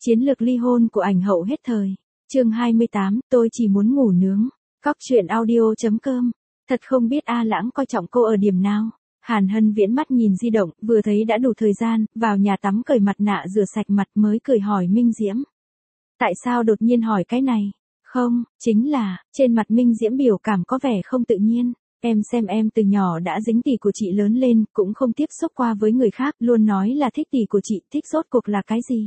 Chiến lược ly hôn của ảnh hậu hết thời. Chương 28, tôi chỉ muốn ngủ nướng. Cóc truyện audio.com. Thật không biết A Lãng coi trọng cô ở điểm nào. Hàn Hân Viễn mắt nhìn di động, vừa thấy đã đủ thời gian, vào nhà tắm cởi mặt nạ rửa sạch mặt mới cười hỏi Minh Diễm. Tại sao đột nhiên hỏi cái này? Không, chính là, trên mặt Minh Diễm biểu cảm có vẻ không tự nhiên. Em xem em từ nhỏ đã dính tỷ của chị lớn lên, cũng không tiếp xúc qua với người khác, luôn nói là thích tỷ của chị, thích rốt cuộc là cái gì?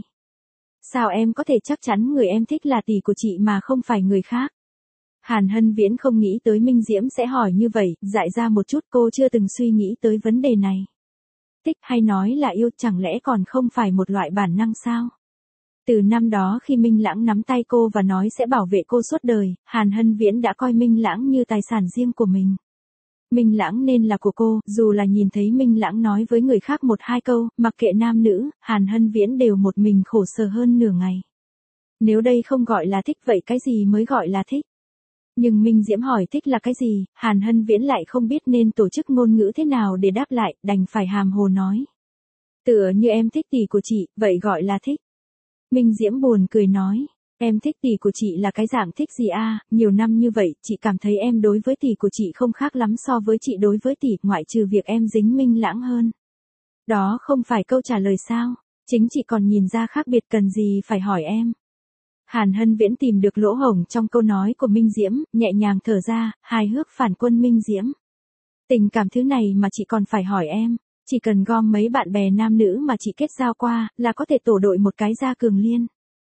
Sao em có thể chắc chắn người em thích là tỷ của chị mà không phải người khác? Hàn Hân Viễn không nghĩ tới Minh Diễm sẽ hỏi như vậy, dại ra một chút, cô chưa từng suy nghĩ tới vấn đề này. Thích hay nói là yêu chẳng lẽ còn không phải một loại bản năng sao? Từ năm đó khi Minh Lãng nắm tay cô và nói sẽ bảo vệ cô suốt đời, Hàn Hân Viễn đã coi Minh Lãng như tài sản riêng của mình. Minh Lãng nên là của cô, dù là nhìn thấy Minh Lãng nói với người khác một hai câu, mặc kệ nam nữ, Hàn Hân Viễn đều một mình khổ sở hơn nửa ngày. Nếu đây không gọi là thích vậy cái gì mới gọi là thích? Nhưng Minh Diễm hỏi thích là cái gì, Hàn Hân Viễn lại không biết nên tổ chức ngôn ngữ thế nào để đáp lại, đành phải hàm hồ nói. Tựa như em thích tỷ của chị, vậy gọi là thích. Minh Diễm buồn cười nói. Em thích tỷ của chị là cái dạng thích gì a? Nhiều năm như vậy, chị cảm thấy em đối với tỷ của chị không khác lắm so với chị đối với tỷ, ngoại trừ việc em dính Minh Lãng hơn. Đó không phải câu trả lời sao? Chính chị còn nhìn ra khác biệt cần gì phải hỏi em. Hàn Hân Viễn tìm được lỗ hổng trong câu nói của Minh Diễm, nhẹ nhàng thở ra, hài hước phản quân Minh Diễm. Tình cảm thứ này mà chị còn phải hỏi em. Chỉ cần gom mấy bạn bè nam nữ mà chị kết giao qua, là có thể tổ đội một cái Gia Cường Liên.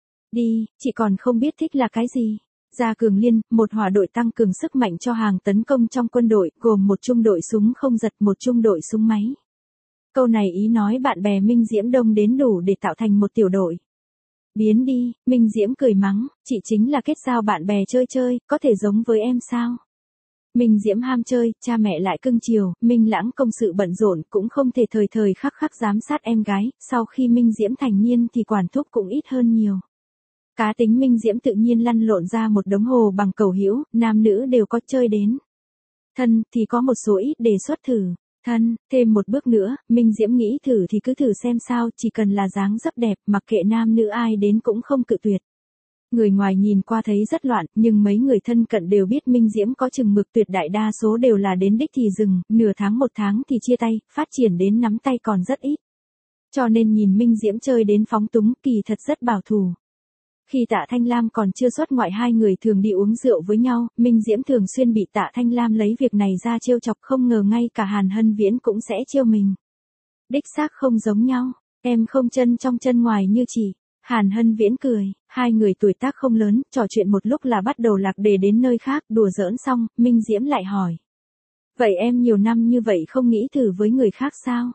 Đi, chị còn không biết thích là cái gì. Gia Cường Liên, một hỏa đội tăng cường sức mạnh cho hàng tấn công trong quân đội, gồm một trung đội súng không giật, một trung đội súng máy. Câu này ý nói bạn bè Minh Diễm đông đến đủ để tạo thành một tiểu đội. Biến đi, Minh Diễm cười mắng, chị chính là kết giao bạn bè chơi chơi, có thể giống với em sao? Minh Diễm ham chơi, cha mẹ lại cưng chiều, Minh Lãng công sự bận rộn cũng không thể thời thời khắc khắc giám sát em gái, sau khi Minh Diễm thành niên thì quản thúc cũng ít hơn nhiều. Cá tính Minh Diễm tự nhiên lăn lộn ra một đống hồ bằng cầu hữu, nam nữ đều có chơi đến. Thân, thì có một số ít đề xuất thử. Thân, thêm một bước nữa, Minh Diễm nghĩ thử thì cứ thử xem sao, chỉ cần là dáng dấp đẹp, mặc kệ nam nữ ai đến cũng không cự tuyệt. Người ngoài nhìn qua thấy rất loạn, nhưng mấy người thân cận đều biết Minh Diễm có chừng mực, tuyệt đại đa số đều là đến đích thì dừng, nửa tháng một tháng thì chia tay, phát triển đến nắm tay còn rất ít. Cho nên nhìn Minh Diễm chơi đến phóng túng, kỳ thật rất bảo thủ. Khi Tạ Thanh Lam còn chưa xuất ngoại, hai người thường đi uống rượu với nhau, Minh Diễm thường xuyên bị Tạ Thanh Lam lấy việc này ra trêu chọc, không ngờ ngay cả Hàn Hân Viễn cũng sẽ trêu mình. Đích xác không giống nhau, em không chân trong chân ngoài như chị. Hàn Hân Viễn cười, hai người tuổi tác không lớn, trò chuyện một lúc là bắt đầu lạc đề đến nơi khác, đùa giỡn xong, Minh Diễm lại hỏi. Vậy em nhiều năm như vậy không nghĩ thử với người khác sao?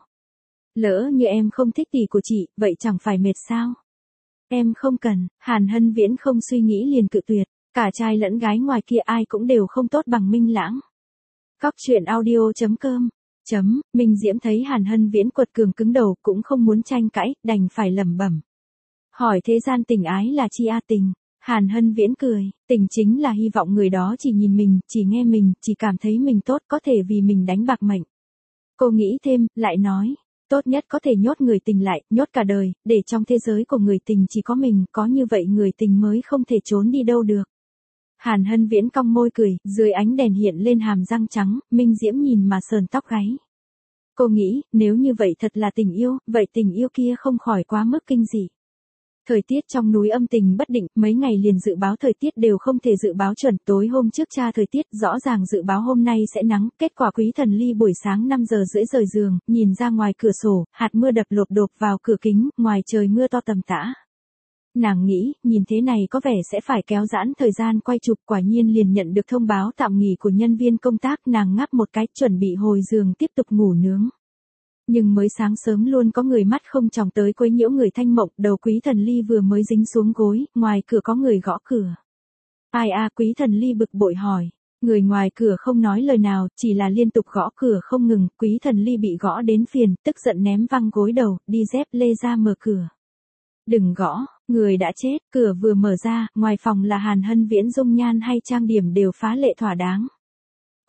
Lỡ như em không thích tỷ của chị, vậy chẳng phải mệt sao? Em không cần, Hàn Hân Viễn không suy nghĩ liền cự tuyệt, cả trai lẫn gái ngoài kia ai cũng đều không tốt bằng Minh Lãng. Cóc truyện audio.com. Minh Diễm thấy Hàn Hân Viễn quật cường cứng đầu cũng không muốn tranh cãi, đành phải lẩm bẩm. Hỏi thế gian tình ái là chi a? Tình. Hàn Hân Viễn cười, tình chính là hy vọng người đó chỉ nhìn mình, chỉ nghe mình, chỉ cảm thấy mình tốt, có thể vì mình đánh bạc mệnh. Cô nghĩ thêm, lại nói. Tốt nhất có thể nhốt người tình lại, nhốt cả đời, để trong thế giới của người tình chỉ có mình, có như vậy người tình mới không thể trốn đi đâu được. Hàn Hân Viễn cong môi cười, dưới ánh đèn hiện lên hàm răng trắng, Minh Diễm nhìn mà sờn tóc gáy. Cô nghĩ, nếu như vậy thật là tình yêu, vậy tình yêu kia không khỏi quá mức kinh dị. Thời tiết trong núi âm tình bất định, mấy ngày liền dự báo thời tiết đều không thể dự báo chuẩn, tối hôm trước tra thời tiết, rõ ràng dự báo hôm nay sẽ nắng, kết quả Quý Thần Ly buổi sáng 5 giờ rưỡi rời giường, nhìn ra ngoài cửa sổ, hạt mưa đập lộp độp vào cửa kính, ngoài trời mưa to tầm tã. Nàng nghĩ, nhìn thế này có vẻ sẽ phải kéo giãn thời gian quay chụp, quả nhiên liền nhận được thông báo tạm nghỉ của nhân viên công tác, nàng ngáp một cái, chuẩn bị hồi giường tiếp tục ngủ nướng. Nhưng mới sáng sớm luôn có người mắt không tròng tới quấy nhiễu người thanh mộng, đầu Quý Thần Ly vừa mới dính xuống gối, ngoài cửa có người gõ cửa. Ai a? Quý Thần Ly bực bội hỏi. Người ngoài cửa không nói lời nào, chỉ là liên tục gõ cửa không ngừng, Quý Thần Ly bị gõ đến phiền, tức giận ném văng gối đầu, đi dép lê ra mở cửa. Đừng gõ, người đã chết, cửa vừa mở ra, ngoài phòng là Hàn Hân Viễn, dung nhan hay trang điểm đều phá lệ thỏa đáng.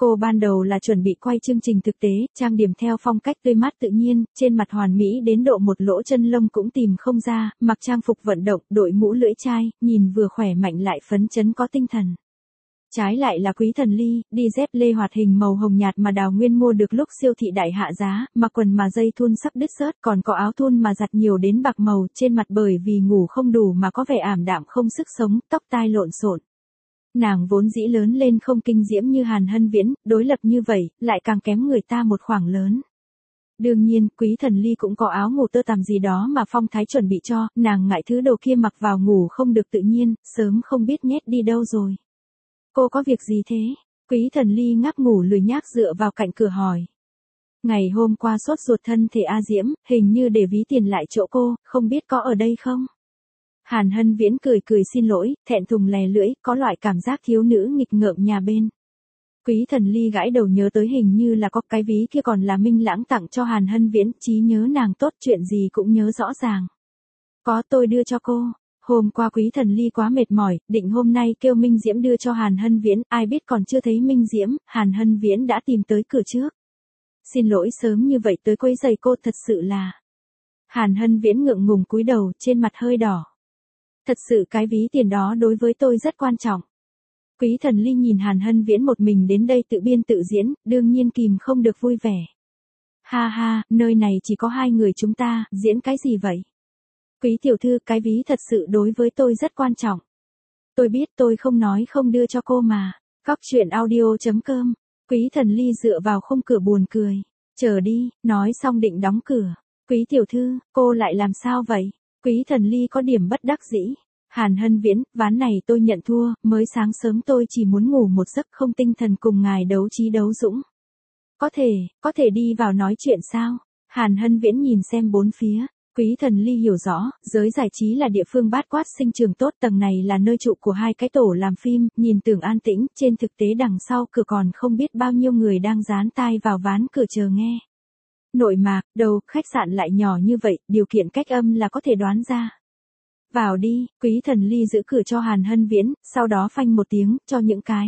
Cô ban đầu là chuẩn bị quay chương trình thực tế, trang điểm theo phong cách tươi mát tự nhiên, trên mặt hoàn mỹ đến độ một lỗ chân lông cũng tìm không ra, mặc trang phục vận động, đội mũ lưỡi chai, nhìn vừa khỏe mạnh lại phấn chấn có tinh thần. Trái lại là Quý Thần Ly, đi dép lê hoạt hình màu hồng nhạt mà Đào Nguyên mua được lúc siêu thị đại hạ giá, mặc quần mà dây thun sắp đứt xớt, còn có áo thun mà giặt nhiều đến bạc màu, trên mặt bởi vì ngủ không đủ mà có vẻ ảm đạm không sức sống, tóc tai lộn xộn. Nàng vốn dĩ lớn lên không kinh diễm như Hàn Hân Viễn, đối lập như vậy, lại càng kém người ta một khoảng lớn. Đương nhiên, Quý Thần Ly cũng có áo ngủ tơ tằm gì đó mà phong thái chuẩn bị cho, nàng ngại thứ đồ kia mặc vào ngủ không được tự nhiên, sớm không biết nhét đi đâu rồi. Cô có việc gì thế? Quý Thần Ly ngáp ngủ lười nhác dựa vào cạnh cửa hỏi. Ngày hôm qua sốt ruột thân thể A Diễm, hình như để ví tiền lại chỗ cô, không biết có ở đây không? Hàn Hân Viễn cười cười xin lỗi, thẹn thùng lè lưỡi, có loại cảm giác thiếu nữ nghịch ngợm nhà bên. Quý Thần Ly gãi đầu nhớ tới hình như là có cái ví kia còn là Minh Lãng tặng cho Hàn Hân Viễn, trí nhớ nàng tốt chuyện gì cũng nhớ rõ ràng. Có, tôi đưa cho cô. Hôm qua Quý Thần Ly quá mệt mỏi, định hôm nay kêu Minh Diễm đưa cho Hàn Hân Viễn, ai biết còn chưa thấy Minh Diễm, Hàn Hân Viễn đã tìm tới cửa trước. Xin lỗi sớm như vậy tới quấy rầy cô, thật sự là. Hàn Hân Viễn ngượng ngùng cúi đầu, trên mặt hơi đỏ. Thật sự cái ví tiền đó đối với tôi rất quan trọng. Quý Thần Ly nhìn Hàn Hân Viễn một mình đến đây tự biên tự diễn, đương nhiên kìm không được vui vẻ. Ha ha, nơi này chỉ có hai người chúng ta, diễn cái gì vậy? Quý tiểu thư, cái ví thật sự đối với tôi rất quan trọng. Tôi biết tôi không nói không đưa cho cô mà. Góc truyện audio.com. Quý Thần Ly dựa vào khung cửa buồn cười. Chờ đi, nói xong định đóng cửa. Quý tiểu thư, cô lại làm sao vậy? Quý Thần Ly có điểm bất đắc dĩ. Hàn Hân Viễn, ván này tôi nhận thua, mới sáng sớm tôi chỉ muốn ngủ một giấc không tinh thần cùng ngài đấu trí đấu dũng. Có thể đi vào nói chuyện sao? Hàn Hân Viễn nhìn xem bốn phía. Quý Thần Ly hiểu rõ, giới giải trí là địa phương bát quát sinh trường tốt, tầng này là nơi trụ của hai cái tổ làm phim, nhìn tưởng an tĩnh, trên thực tế đằng sau cửa còn không biết bao nhiêu người đang dán tai vào ván cửa chờ nghe. Nội mạc, đầu, khách sạn lại nhỏ như vậy, điều kiện cách âm là có thể đoán ra. Vào đi, Quý Thần Ly giữ cửa cho Hàn Hân Viễn, sau đó phanh một tiếng, cho những cái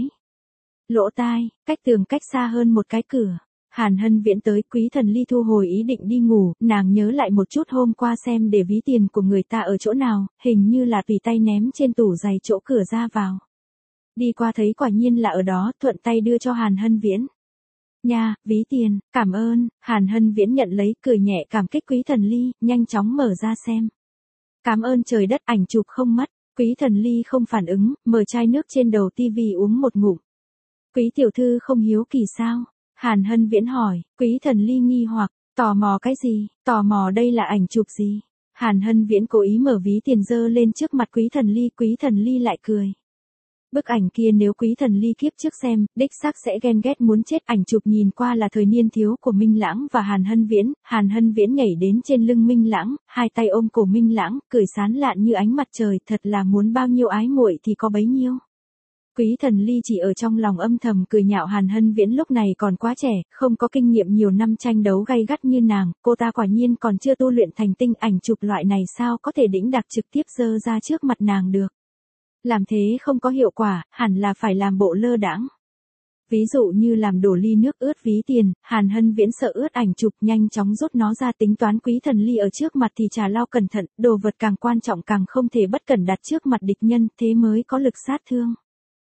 lỗ tai, cách tường cách xa hơn một cái cửa. Hàn Hân Viễn tới, Quý Thần Ly thu hồi ý định đi ngủ, nàng nhớ lại một chút hôm qua xem để ví tiền của người ta ở chỗ nào, hình như là tùy tay ném trên tủ giày chỗ cửa ra vào. Đi qua thấy quả nhiên là ở đó, thuận tay đưa cho Hàn Hân Viễn. Nha, ví tiền, cảm ơn, Hàn Hân Viễn nhận lấy, cười nhẹ cảm kích Quý Thần Ly, nhanh chóng mở ra xem. Cảm ơn trời đất, ảnh chụp không mất. Quý Thần Ly không phản ứng, mở chai nước trên đầu tivi uống một ngụm. Quý tiểu thư không hiếu kỳ sao? Hàn Hân Viễn hỏi. Quý Thần Ly nghi hoặc, tò mò cái gì? Tò mò đây là ảnh chụp gì? Hàn Hân Viễn cố ý mở ví tiền dơ lên trước mặt Quý Thần Ly lại cười. Bức ảnh kia nếu Quý Thần Ly kiếp trước xem, đích xác sẽ ghen ghét muốn chết. Ảnh chụp nhìn qua là thời niên thiếu của Minh Lãng và Hàn Hân Viễn nhảy đến trên lưng Minh Lãng, hai tay ôm cổ Minh Lãng, cười sán lạn như ánh mặt trời, thật là muốn bao nhiêu ái muội thì có bấy nhiêu. Quý Thần Ly chỉ ở trong lòng âm thầm cười nhạo Hàn Hân Viễn lúc này còn quá trẻ, không có kinh nghiệm nhiều năm tranh đấu gay gắt như nàng, cô ta quả nhiên còn chưa tu luyện thành tinh, ảnh chụp loại này sao có thể đĩnh đạc trực tiếp giơ ra trước mặt nàng được. Làm thế không có hiệu quả, hẳn là phải làm bộ lơ đãng. Ví dụ như làm đổ ly nước ướt ví tiền, Hàn Hân Viễn sợ ướt ảnh chụp, nhanh chóng rút nó ra, tính toán Quý Thần Ly ở trước mặt thì trà lau cẩn thận, đồ vật càng quan trọng càng không thể bất cẩn đặt trước mặt địch nhân, thế mới có lực sát thương.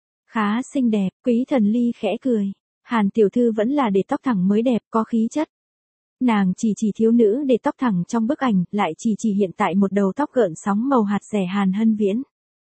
Khá xinh đẹp, Quý Thần Ly khẽ cười. Hàn tiểu thư vẫn là để tóc thẳng mới đẹp, có khí chất. Nàng chỉ thiếu nữ để tóc thẳng trong bức ảnh, lại chỉ hiện tại một đầu tóc gợn sóng màu hạt rẻ Hàn Hân Viễn.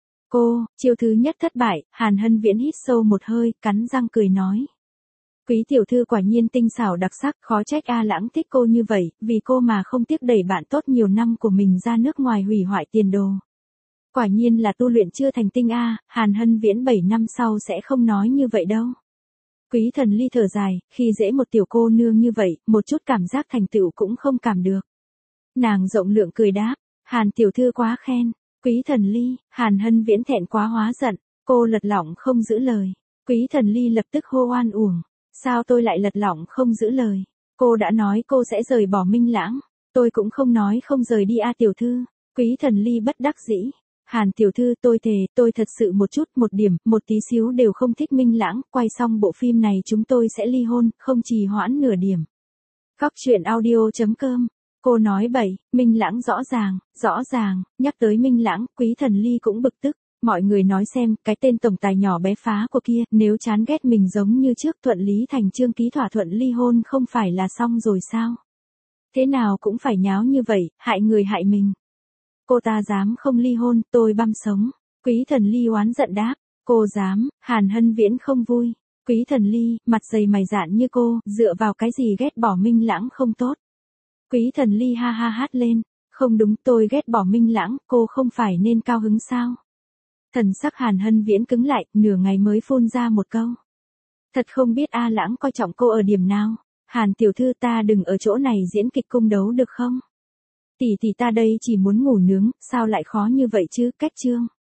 Cô, chiêu thứ nhất thất bại, Hàn Hân Viễn hít sâu một hơi, cắn răng cười nói. Quý tiểu thư quả nhiên tinh xảo đặc sắc, khó trách A Lãng thích cô như vậy, vì cô mà không tiếc đẩy bạn tốt nhiều năm của mình ra nước ngoài hủy hoại tiền đồ. Quả nhiên là tu luyện chưa thành tinh A, Hàn Hân Viễn 7 năm sau sẽ không nói như vậy đâu. Quý Thần Ly thở dài, khi dễ một tiểu cô nương như vậy, một chút cảm giác thành tựu cũng không cảm được. Nàng rộng lượng cười đáp, Hàn tiểu thư quá khen. Quý Thần Ly, Hàn Hân Viễn thẹn quá hóa giận, cô lật lọng không giữ lời. Quý Thần Ly lập tức hô oan uổng, sao tôi lại lật lọng không giữ lời? Cô đã nói cô sẽ rời bỏ Minh Lãng, tôi cũng không nói không rời đi a tiểu thư. Quý Thần Ly bất đắc dĩ, Hàn tiểu thư, tôi thề, tôi thật sự một điểm, một tí xíu đều không thích Minh Lãng, quay xong bộ phim này chúng tôi sẽ ly hôn, không trì hoãn nửa điểm. Góc truyện audio.com. Cô nói bậy, Minh Lãng rõ ràng, nhắc tới Minh Lãng, Quý Thần Ly cũng bực tức. Mọi người nói xem, cái tên tổng tài nhỏ bé phá của kia, nếu chán ghét mình giống như trước thuận lý thành chương ký thỏa thuận ly hôn không phải là xong rồi sao? Thế nào cũng phải nháo như vậy, hại người hại mình. Cô ta dám không ly hôn, tôi băm sống. Quý Thần Ly oán giận đáp, cô dám, Hàn Hân Viễn không vui. Quý Thần Ly, mặt dày mày dạn như cô, dựa vào cái gì ghét bỏ Minh Lãng không tốt. Quý Thần Ly ha ha hát lên, không đúng, tôi ghét bỏ Minh Lãng, cô không phải nên cao hứng sao? Thần sắc Hàn Hân Viễn cứng lại, nửa ngày mới phun ra một câu. Thật không biết A Lãng coi trọng cô ở điểm nào. Hàn tiểu thư, ta đừng ở chỗ này diễn kịch cung đấu được không? Tỷ tỷ ta đây chỉ muốn ngủ nướng, sao lại khó như vậy chứ, cách chương.